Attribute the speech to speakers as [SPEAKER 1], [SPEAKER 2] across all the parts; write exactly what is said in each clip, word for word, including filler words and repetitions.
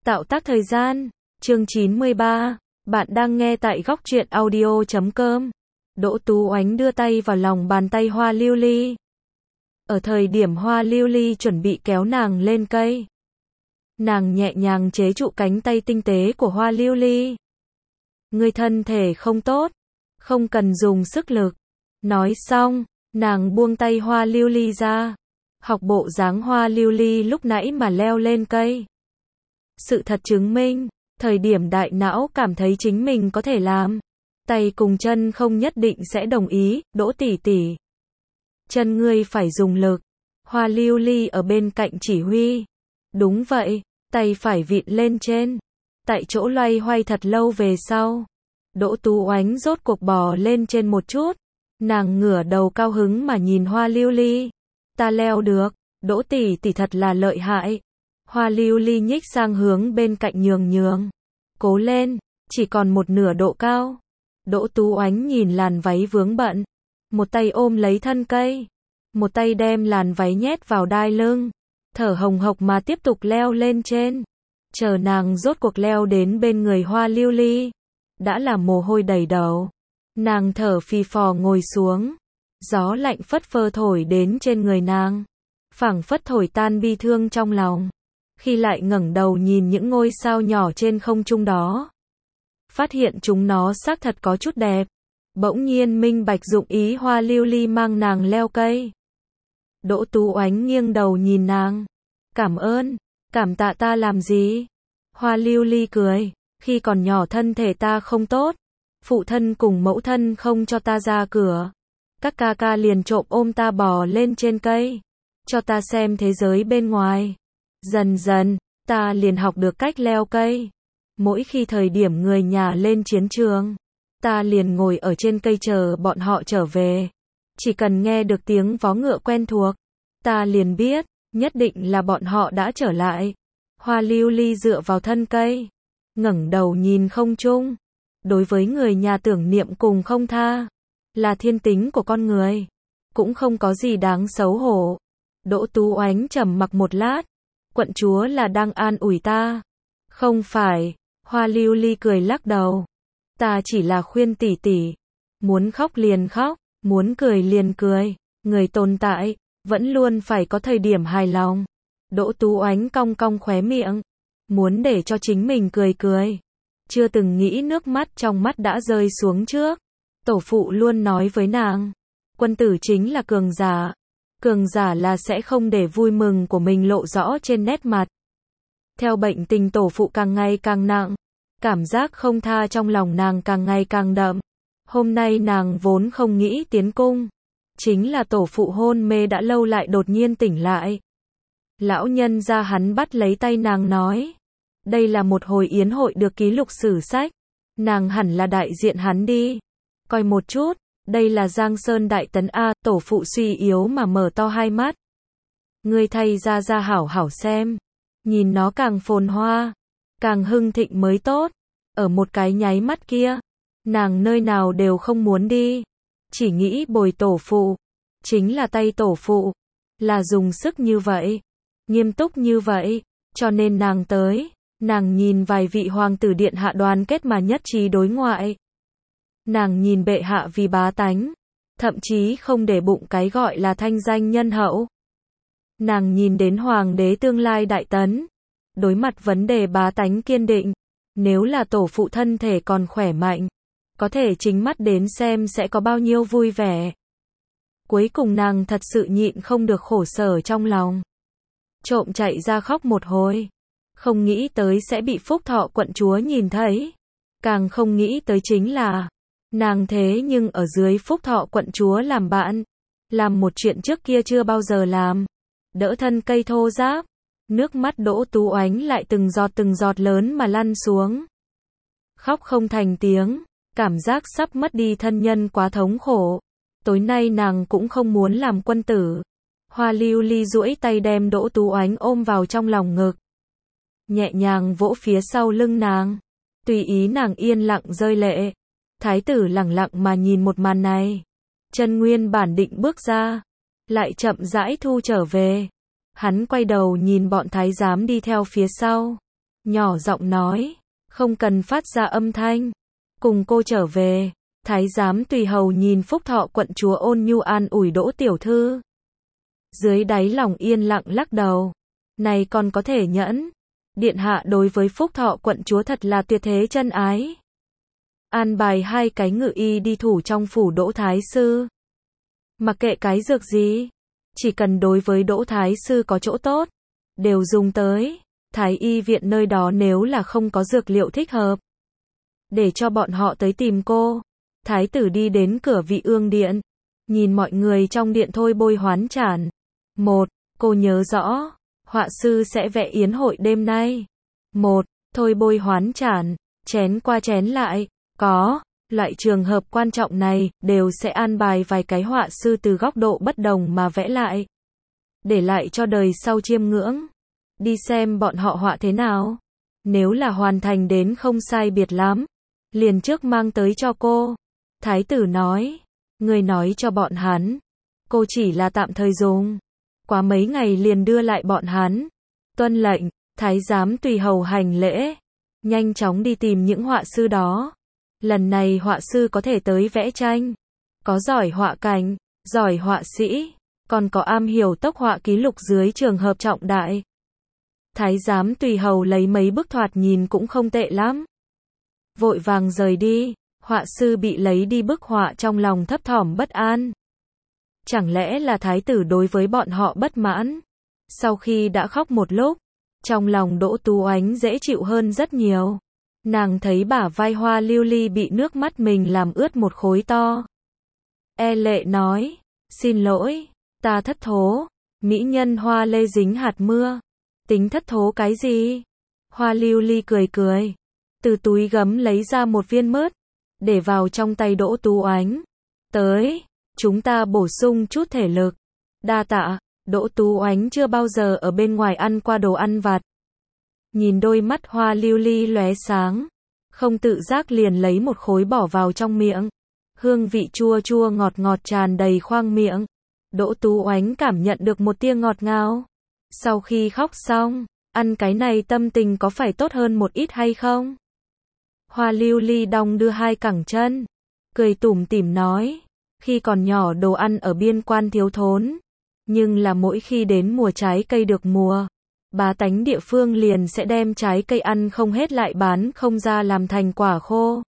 [SPEAKER 1] Tạo tác thời gian, chương chín mươi ba, bạn đang nghe tại góc truyện audio chấm com. Đỗ Tú Oánh đưa tay vào lòng bàn tay Hoa Lưu Ly. Ở thời điểm Hoa Lưu Ly chuẩn bị kéo nàng lên cây, nàng nhẹ nhàng chế trụ cánh tay tinh tế của Hoa Lưu Ly. Ngươi thân thể không tốt, không cần dùng sức lực. Nói xong, nàng buông tay Hoa Lưu Ly ra, học bộ dáng Hoa Lưu Ly lúc nãy mà leo lên cây. Sự thật chứng minh, thời điểm đại não cảm thấy chính mình có thể làm, tay cùng chân không nhất định sẽ đồng ý. Đỗ tỷ tỷ, chân ngươi phải dùng lực. Hoa Lưu Ly ở bên cạnh chỉ huy. Đúng vậy, tay phải vịn lên trên. Tại chỗ loay hoay thật lâu về sau, Đỗ Tú Oánh rốt cuộc bò lên trên một chút. Nàng ngửa đầu cao hứng mà nhìn Hoa Lưu Ly. Ta leo được, Đỗ tỷ tỷ thật là lợi hại. Hoa Lưu Ly nhích sang hướng bên cạnh nhường nhường. Cố lên, chỉ còn một nửa độ cao. Đỗ Tú Oánh nhìn làn váy vướng bận, một tay ôm lấy thân cây, một tay đem làn váy nhét vào đai lưng, thở hồng hộc mà tiếp tục leo lên trên. Chờ nàng rốt cuộc leo đến bên người Hoa Lưu Ly, đã là mồ hôi đầy đầu. Nàng thở phì phò ngồi xuống, gió lạnh phất phơ thổi đến trên người nàng, phảng phất thổi tan bi thương trong lòng. Khi lại ngẩng đầu nhìn những ngôi sao nhỏ trên không trung đó, phát hiện chúng nó xác thật có chút đẹp, bỗng nhiên minh bạch dụng ý Hoa Lưu Ly mang nàng leo cây. Đỗ Tú Oánh nghiêng đầu nhìn nàng. Cảm ơn, cảm tạ ta làm gì? Hoa Lưu Ly cười, khi còn nhỏ thân thể ta không tốt, phụ thân cùng mẫu thân không cho ta ra cửa, các ca ca liền trộm ôm ta bò lên trên cây, cho ta xem thế giới bên ngoài. Dần dần, ta liền học được cách leo cây. Mỗi khi thời điểm người nhà lên chiến trường, ta liền ngồi ở trên cây chờ bọn họ trở về. Chỉ cần nghe được tiếng vó ngựa quen thuộc, ta liền biết, nhất định là bọn họ đã trở lại. Hoa Lưu Ly dựa vào thân cây, ngẩng đầu nhìn không trung. Đối với người nhà tưởng niệm cùng không tha, là thiên tính của con người, cũng không có gì đáng xấu hổ. Đỗ Tú Oánh trầm mặc một lát. Quận chúa là đang an ủi ta. Không phải, Hoa Lưu Ly cười lắc đầu. Ta chỉ là khuyên tỷ tỷ, muốn khóc liền khóc, muốn cười liền cười. Người tồn tại, vẫn luôn phải có thời điểm hài lòng. Đỗ Tú Oánh cong cong khóe miệng, muốn để cho chính mình cười cười. Chưa từng nghĩ nước mắt trong mắt đã rơi xuống trước. Tổ phụ luôn nói với nàng, quân tử chính là cường giả. Cường giả là sẽ không để vui mừng của mình lộ rõ trên nét mặt. Theo bệnh tình tổ phụ càng ngày càng nặng, cảm giác không tha trong lòng nàng càng ngày càng đậm. Hôm nay nàng vốn không nghĩ tiến cung, chính là tổ phụ hôn mê đã lâu lại đột nhiên tỉnh lại. Lão nhân gia hắn bắt lấy tay nàng nói, đây là một hồi yến hội được ký lục sử sách, nàng hẳn là đại diện hắn đi. Coi một chút, đây là Giang Sơn Đại Tấn A. Tổ phụ suy yếu mà mở to hai mắt. Ngươi thay ra ra hảo hảo xem, nhìn nó càng phồn hoa, càng hưng thịnh mới tốt. Ở một cái nháy mắt kia, nàng nơi nào đều không muốn đi, chỉ nghĩ bồi tổ phụ. Chính là tay tổ phụ, là dùng sức như vậy, nghiêm túc như vậy, cho nên nàng tới. Nàng nhìn vài vị hoàng tử điện hạ đoàn kết mà nhất trí đối ngoại. Nàng nhìn bệ hạ vì bá tánh, thậm chí không để bụng cái gọi là thanh danh nhân hậu. Nàng nhìn đến hoàng đế tương lai Đại Tấn, đối mặt vấn đề bá tánh kiên định. Nếu là tổ phụ thân thể còn khỏe mạnh, có thể chính mắt đến xem sẽ có bao nhiêu vui vẻ. Cuối cùng nàng thật sự nhịn không được khổ sở trong lòng, trộm chạy ra khóc một hồi. Không nghĩ tới sẽ bị Phúc Thọ quận chúa nhìn thấy. Càng không nghĩ tới chính là, nàng thế nhưng ở dưới Phúc Thọ quận chúa làm bạn, làm một chuyện trước kia chưa bao giờ làm, đỡ thân cây thô ráp. Nước mắt Đỗ Tú Oánh lại từng giọt từng giọt lớn mà lăn xuống. Khóc không thành tiếng, cảm giác sắp mất đi thân nhân quá thống khổ. Tối nay nàng cũng không muốn làm quân tử. Hoa Lưu Ly duỗi tay đem Đỗ Tú Oánh ôm vào trong lòng ngực, nhẹ nhàng vỗ phía sau lưng nàng, tùy ý nàng yên lặng rơi lệ. Thái tử lẳng lặng mà nhìn một màn này, chân nguyên bản định bước ra, lại chậm rãi thu trở về. Hắn quay đầu nhìn bọn thái giám đi theo phía sau, nhỏ giọng nói, không cần phát ra âm thanh, cùng cô trở về. Thái giám tùy hầu nhìn Phúc Thọ quận chúa ôn nhu an ủi Đỗ tiểu thư. Dưới đáy lòng yên lặng lắc đầu, này còn có thể nhẫn. Điện hạ đối với Phúc Thọ quận chúa thật là tuyệt thế chân ái. An bài hai cái ngự y đi thủ trong phủ Đỗ thái sư. Mặc kệ cái dược gì, chỉ cần đối với Đỗ thái sư có chỗ tốt, đều dùng tới. Thái y viện nơi đó nếu là không có dược liệu thích hợp, để cho bọn họ tới tìm cô. Thái tử đi đến cửa Vị Ương điện, nhìn mọi người trong điện thôi bôi hoán tràn. Một, cô nhớ rõ, họa sư sẽ vẽ yến hội đêm nay. Một, thôi bôi hoán tràn, chén qua chén lại, có, loại trường hợp quan trọng này, đều sẽ an bài vài cái họa sư từ góc độ bất đồng mà vẽ lại. Để lại cho đời sau chiêm ngưỡng. Đi xem bọn họ họa thế nào. Nếu là hoàn thành đến không sai biệt lắm, liền trước mang tới cho cô. Thái tử nói, người nói cho bọn hắn, cô chỉ là tạm thời dùng. Quá mấy ngày liền đưa lại bọn hắn. Tuân lệnh, thái giám tùy hầu hành lễ, nhanh chóng đi tìm những họa sư đó. Lần này họa sư có thể tới vẽ tranh, có giỏi họa cảnh, giỏi họa sĩ, còn có am hiểu tốc họa ký lục dưới trường hợp trọng đại. Thái giám tùy hầu lấy mấy bức thoạt nhìn cũng không tệ lắm. Vội vàng rời đi, họa sư bị lấy đi bức họa trong lòng thấp thỏm bất an. Chẳng lẽ là thái tử đối với bọn họ bất mãn? Sau khi đã khóc một lúc, trong lòng Đỗ Tú Oánh dễ chịu hơn rất nhiều. Nàng thấy bả vai Hoa Lưu Ly bị nước mắt mình làm ướt một khối to. E lệ nói, xin lỗi, ta thất thố. Mỹ nhân Hoa Lê dính hạt mưa. Tính thất thố cái gì? Hoa Lưu Ly cười cười, từ túi gấm lấy ra một viên mứt, để vào trong tay Đỗ Tú Oánh. Tới, chúng ta bổ sung chút thể lực. Đa tạ. Đỗ Tú Oánh chưa bao giờ ở bên ngoài ăn qua đồ ăn vặt. Nhìn đôi mắt Hoa Lưu Ly lóe sáng, không tự giác liền lấy một khối bỏ vào trong miệng. Hương vị chua chua ngọt ngọt tràn đầy khoang miệng. Đỗ Tú Oánh cảm nhận được một tia ngọt ngào. Sau khi khóc xong, ăn cái này tâm tình có phải tốt hơn một ít hay không? Hoa Lưu Ly đong đưa hai cẳng chân, cười tủm tỉm nói, khi còn nhỏ đồ ăn ở biên quan thiếu thốn, nhưng là mỗi khi đến mùa trái cây được mùa, bá tánh địa phương liền sẽ đem trái cây ăn không hết lại bán không ra làm thành quả khô.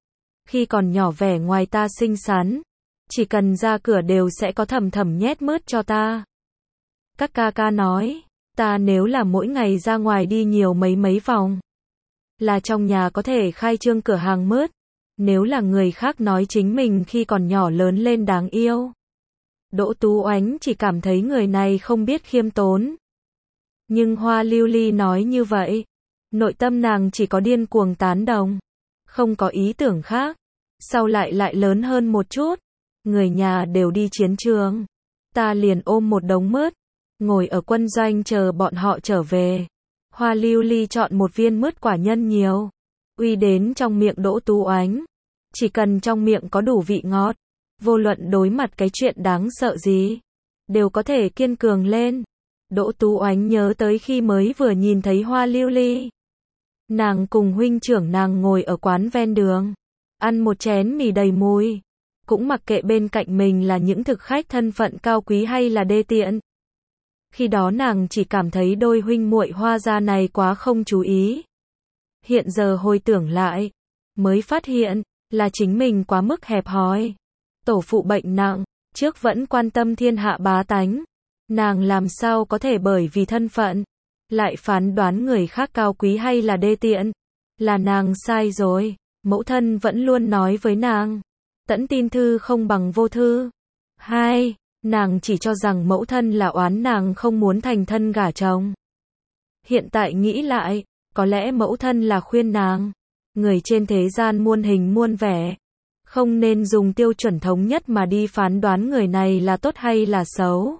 [SPEAKER 1] Khi còn nhỏ vẻ ngoài ta xinh xắn, chỉ cần ra cửa đều sẽ có thầm thầm nhét mứt cho ta. Các ca ca nói, ta nếu là mỗi ngày ra ngoài đi nhiều mấy mấy vòng, là trong nhà có thể khai trương cửa hàng mứt. Nếu là người khác nói chính mình khi còn nhỏ lớn lên đáng yêu, Đỗ Tú Oánh chỉ cảm thấy người này không biết khiêm tốn. Nhưng Hoa Lưu Ly nói như vậy, nội tâm nàng chỉ có điên cuồng tán đồng, không có ý tưởng khác. Sau lại lại lớn hơn một chút, người nhà đều đi chiến trường, ta liền ôm một đống mứt, ngồi ở quân doanh chờ bọn họ trở về. Hoa Lưu Ly chọn một viên mứt quả nhân nhiều, uy đến trong miệng Đỗ Tú Oánh. Chỉ cần trong miệng có đủ vị ngọt, vô luận đối mặt cái chuyện đáng sợ gì, đều có thể kiên cường lên. Đỗ Tú Oánh nhớ tới khi mới vừa nhìn thấy Hoa Lưu Ly. Nàng cùng huynh trưởng nàng ngồi ở quán ven đường, ăn một chén mì đầy mùi, cũng mặc kệ bên cạnh mình là những thực khách thân phận cao quý hay là đê tiện. Khi đó nàng chỉ cảm thấy đôi huynh muội Hoa gia này quá không chú ý. Hiện giờ hồi tưởng lại, mới phát hiện, là chính mình quá mức hẹp hòi. Tổ phụ bệnh nặng, trước vẫn quan tâm thiên hạ bá tánh. Nàng làm sao có thể bởi vì thân phận, lại phán đoán người khác cao quý hay là đê tiện. Là nàng sai rồi, mẫu thân vẫn luôn nói với nàng, tẫn tin thư không bằng vô thư. Hai, nàng chỉ cho rằng mẫu thân là oán nàng không muốn thành thân gả chồng. Hiện tại nghĩ lại, có lẽ mẫu thân là khuyên nàng, người trên thế gian muôn hình muôn vẻ, không nên dùng tiêu chuẩn thống nhất mà đi phán đoán người này là tốt hay là xấu.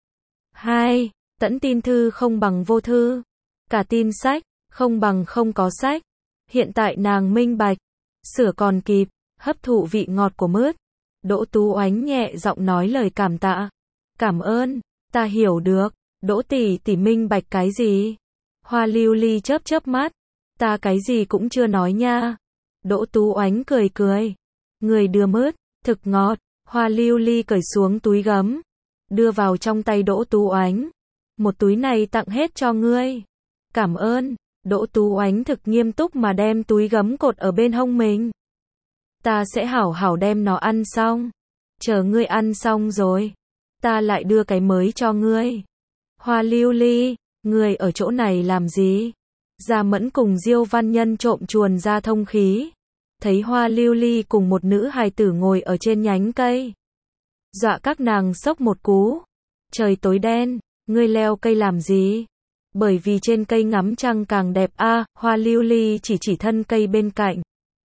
[SPEAKER 1] Hai, tẫn tin thư không bằng vô thư, cả tin sách, không bằng không có sách. Hiện tại nàng minh bạch, sửa còn kịp, hấp thụ vị ngọt của mứt. Đỗ Tú Oánh nhẹ giọng nói lời cảm tạ. Cảm ơn, ta hiểu được. Đỗ tỷ tỷ minh bạch cái gì? Hoa Lưu Ly chớp chớp mắt, Ta cái gì cũng chưa nói nha. Đỗ Tú Oánh cười cười. Người đưa mứt, thực ngọt. Hoa lưu ly cởi xuống túi gấm, đưa vào trong tay Đỗ Tú Oánh. Một túi này tặng hết cho ngươi. Cảm ơn. Đỗ Tú Oánh thực nghiêm túc mà đem túi gấm cột ở bên hông mình. Ta sẽ hảo hảo đem nó ăn xong. Chờ ngươi ăn xong rồi, ta lại đưa cái mới cho ngươi. Hoa lưu ly, ngươi ở chỗ này làm gì? Gia Mẫn cùng Diêu Văn Nhân trộm chuồn ra thông khí. Thấy Hoa lưu ly cùng một nữ hài tử ngồi ở trên nhánh cây. Dọa các nàng sốc một cú. Trời tối đen, ngươi leo cây làm gì? Bởi vì trên cây ngắm trăng càng đẹp a. À, Hoa lưu ly chỉ chỉ thân cây bên cạnh.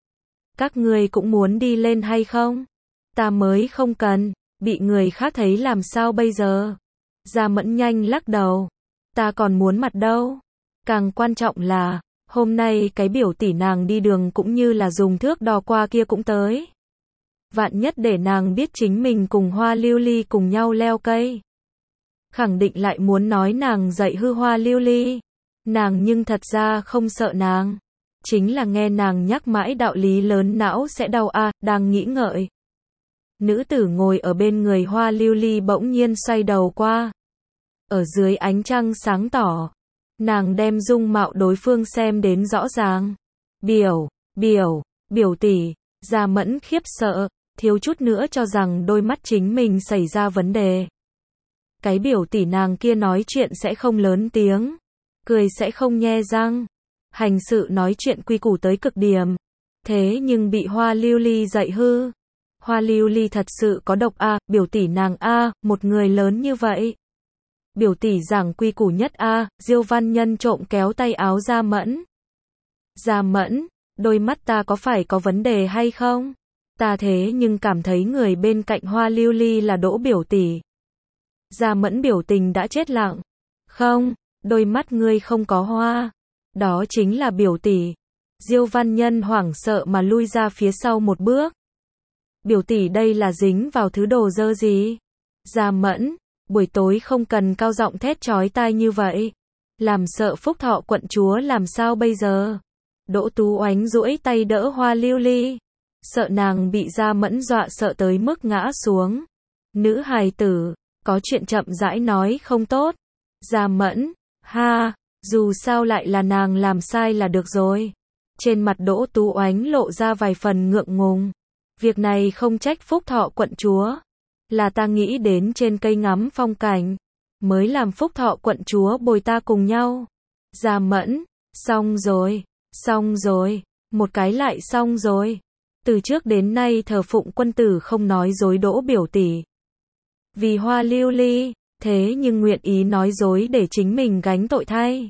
[SPEAKER 1] Các ngươi cũng muốn đi lên hay không? Ta mới không cần, bị người khác thấy làm sao bây giờ? Gia Mẫn nhanh lắc đầu. Ta còn muốn mặt đâu. Càng quan trọng là, hôm nay cái biểu tỷ nàng đi đường cũng như là dùng thước đo qua kia cũng tới. Vạn nhất để nàng biết chính mình cùng Hoa lưu ly cùng nhau leo cây. Khẳng định lại muốn nói nàng dạy hư Hoa lưu ly. Nàng nhưng thật ra không sợ nàng. Chính là nghe nàng nhắc mãi đạo lý lớn não sẽ đau a. À, đang nghĩ ngợi. Nữ tử ngồi ở bên người Hoa lưu ly bỗng nhiên xoay đầu qua. Ở dưới ánh trăng sáng tỏ, nàng đem dung mạo đối phương xem đến rõ ràng. Biểu, biểu, biểu tỷ. Gia Mẫn khiếp sợ, thiếu chút nữa cho rằng đôi mắt chính mình xảy ra vấn đề. Cái biểu tỷ nàng kia nói chuyện sẽ không lớn tiếng, cười sẽ không nhe răng, hành sự nói chuyện quy củ tới cực điểm. Thế nhưng bị Hoa lưu ly dạy hư. Hoa lưu ly thật sự có độc a. À, biểu tỷ nàng a. À, một người lớn như vậy. Biểu tỷ giảng quy củ nhất a. À, Diêu Văn Nhân trộm kéo tay áo Gia Mẫn. Gia Mẫn, đôi mắt ta có phải có vấn đề hay không? Ta thế nhưng cảm thấy người bên cạnh Hoa lưu ly là Đỗ biểu tỷ. Gia Mẫn biểu tình đã chết lặng. Không, đôi mắt ngươi không có hoa. Đó chính là biểu tỷ. Diêu Văn Nhân hoảng sợ mà lui ra phía sau một bước. Biểu tỷ đây là dính vào thứ đồ dơ gì? Gia Mẫn, buổi tối không cần cao giọng thét chói tai như vậy. Làm sợ Phúc Thọ quận chúa làm sao bây giờ? Đỗ Tú Oánh duỗi tay đỡ Hoa lưu ly. Sợ nàng bị Gia Mẫn dọa sợ tới mức ngã xuống. Nữ hài tử, có chuyện chậm rãi nói không tốt. Gia Mẫn, ha, dù sao lại là nàng làm sai là được rồi. Trên mặt Đỗ Tú Oánh lộ ra vài phần ngượng ngùng. Việc này không trách Phúc Thọ quận chúa. Là ta nghĩ đến trên cây ngắm phong cảnh. Mới làm Phúc Thọ quận chúa bồi ta cùng nhau. Gia Mẫn, xong rồi, xong rồi, một cái lại xong rồi. Từ trước đến nay thờ phụng quân tử không nói dối Đỗ biểu tỷ. Vì Hoa lưu ly, thế nhưng nguyện ý nói dối để chính mình gánh tội thay.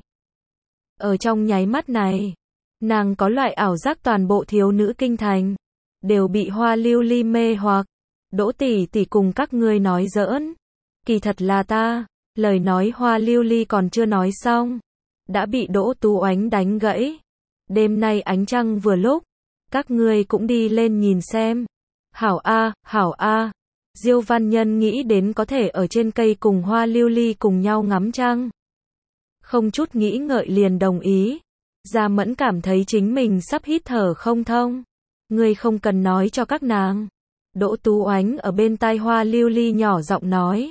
[SPEAKER 1] Ở trong nháy mắt này, nàng có loại ảo giác toàn bộ thiếu nữ kinh thành đều bị Hoa lưu ly mê hoặc. Đỗ tỷ tỷ cùng các ngươi nói giỡn. Kỳ thật là ta. Lời nói Hoa lưu ly còn chưa nói xong, đã bị Đỗ Tú Oánh đánh gãy. Đêm nay ánh trăng vừa lúc, các ngươi cũng đi lên nhìn xem. Hảo a, hảo a. Diêu Văn Nhân nghĩ đến có thể ở trên cây cùng Hoa lưu ly cùng nhau ngắm trăng. Không chút nghĩ ngợi liền đồng ý. Gia Mẫn cảm thấy chính mình sắp hít thở không thông. Ngươi không cần nói cho các nàng. Đỗ Tú Oánh ở bên tai Hoa lưu ly nhỏ giọng nói.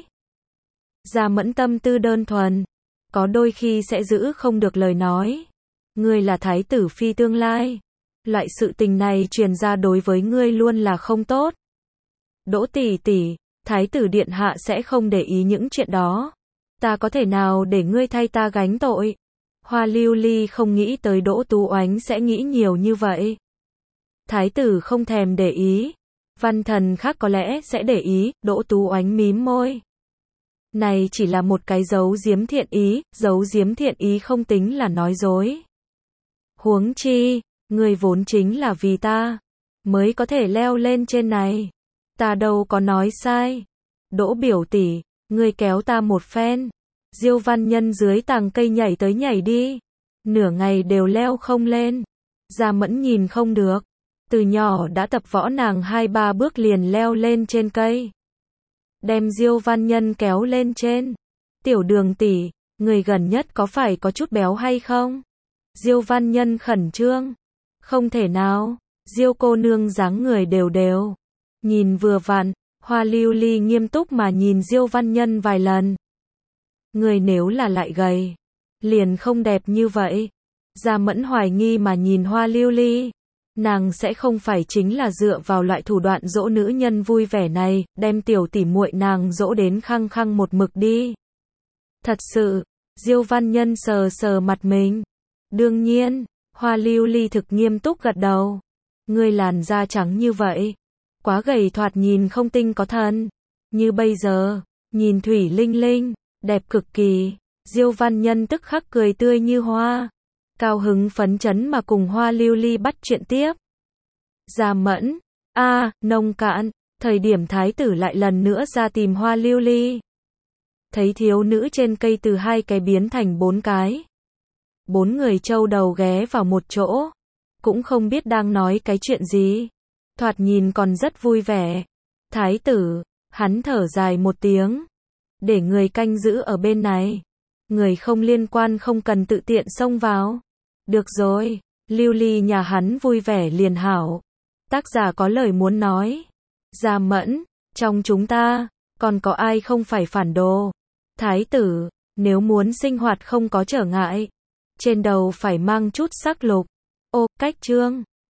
[SPEAKER 1] Gia Mẫn tâm tư đơn thuần, có đôi khi sẽ giữ không được lời nói. Ngươi là thái tử phi tương lai. Loại sự tình này truyền ra đối với ngươi luôn là không tốt. Đỗ tỷ tỷ, thái tử điện hạ sẽ không để ý những chuyện đó. Ta có thể nào để ngươi thay ta gánh tội? Hoa lưu ly không nghĩ tới Đỗ Tú Oánh sẽ nghĩ nhiều như vậy. Thái tử không thèm để ý. Văn thần khác có lẽ sẽ để ý. Đỗ Tú Oánh mím môi. Này chỉ là một cái giấu giếm thiện ý. Giấu giếm thiện ý không tính là nói dối. Huống chi, ngươi vốn chính là vì ta mới có thể leo lên trên này. Ta đâu có nói sai. Đỗ biểu tỷ, ngươi kéo ta một phen. Diêu Văn Nhân dưới tàng cây nhảy tới nhảy đi. Nửa ngày đều leo không lên. Gia Mẫn nhìn không được. Từ nhỏ đã tập võ nàng hai ba bước liền leo lên trên cây. Đem Diêu Văn Nhân kéo lên trên. Tiểu Đường tỷ, người gần nhất có phải có chút béo hay không? Diêu Văn Nhân khẩn trương. Không thể nào, Diêu cô nương dáng người đều đều. Nhìn vừa vặn, Hoa Lưu Ly nghiêm túc mà nhìn Diêu Văn Nhân vài lần. Người nếu là lại gầy, liền không đẹp như vậy. Gia Mẫn hoài nghi mà nhìn Hoa Lưu Ly. Nàng sẽ không phải chính là dựa vào loại thủ đoạn dỗ nữ nhân vui vẻ này, đem tiểu tỉ muội nàng dỗ đến khăng khăng một mực đi. Thật sự, Diêu Văn Nhân sờ sờ mặt mình. Đương nhiên, Hoa Lưu Ly thực nghiêm túc gật đầu. Ngươi làn da trắng như vậy, quá gầy thoạt nhìn không tinh có thần. Như bây giờ, nhìn thủy linh linh, đẹp cực kỳ. Diêu Văn Nhân tức khắc cười tươi như hoa. Cao hứng phấn chấn mà cùng Hoa Lưu Ly bắt chuyện tiếp. Gia Mẫn, a, à, nông cạn, thời điểm thái tử lại lần nữa ra tìm Hoa Lưu Ly. Thấy thiếu nữ trên cây từ hai cái biến thành bốn cái. Bốn người châu đầu ghé vào một chỗ, cũng không biết đang nói cái chuyện gì. Thoạt nhìn còn rất vui vẻ. Thái tử, hắn thở dài một tiếng. Để người canh giữ ở bên này. Người không liên quan không cần tự tiện xông vào. Được rồi, Lưu Ly nhà hắn vui vẻ liền hảo. Tác giả có lời muốn nói. Gia Mẫn, trong chúng ta, còn có ai không phải phản đồ? Thái tử, nếu muốn sinh hoạt không có trở ngại, trên đầu phải mang chút sắc lục. Ô, cách chương.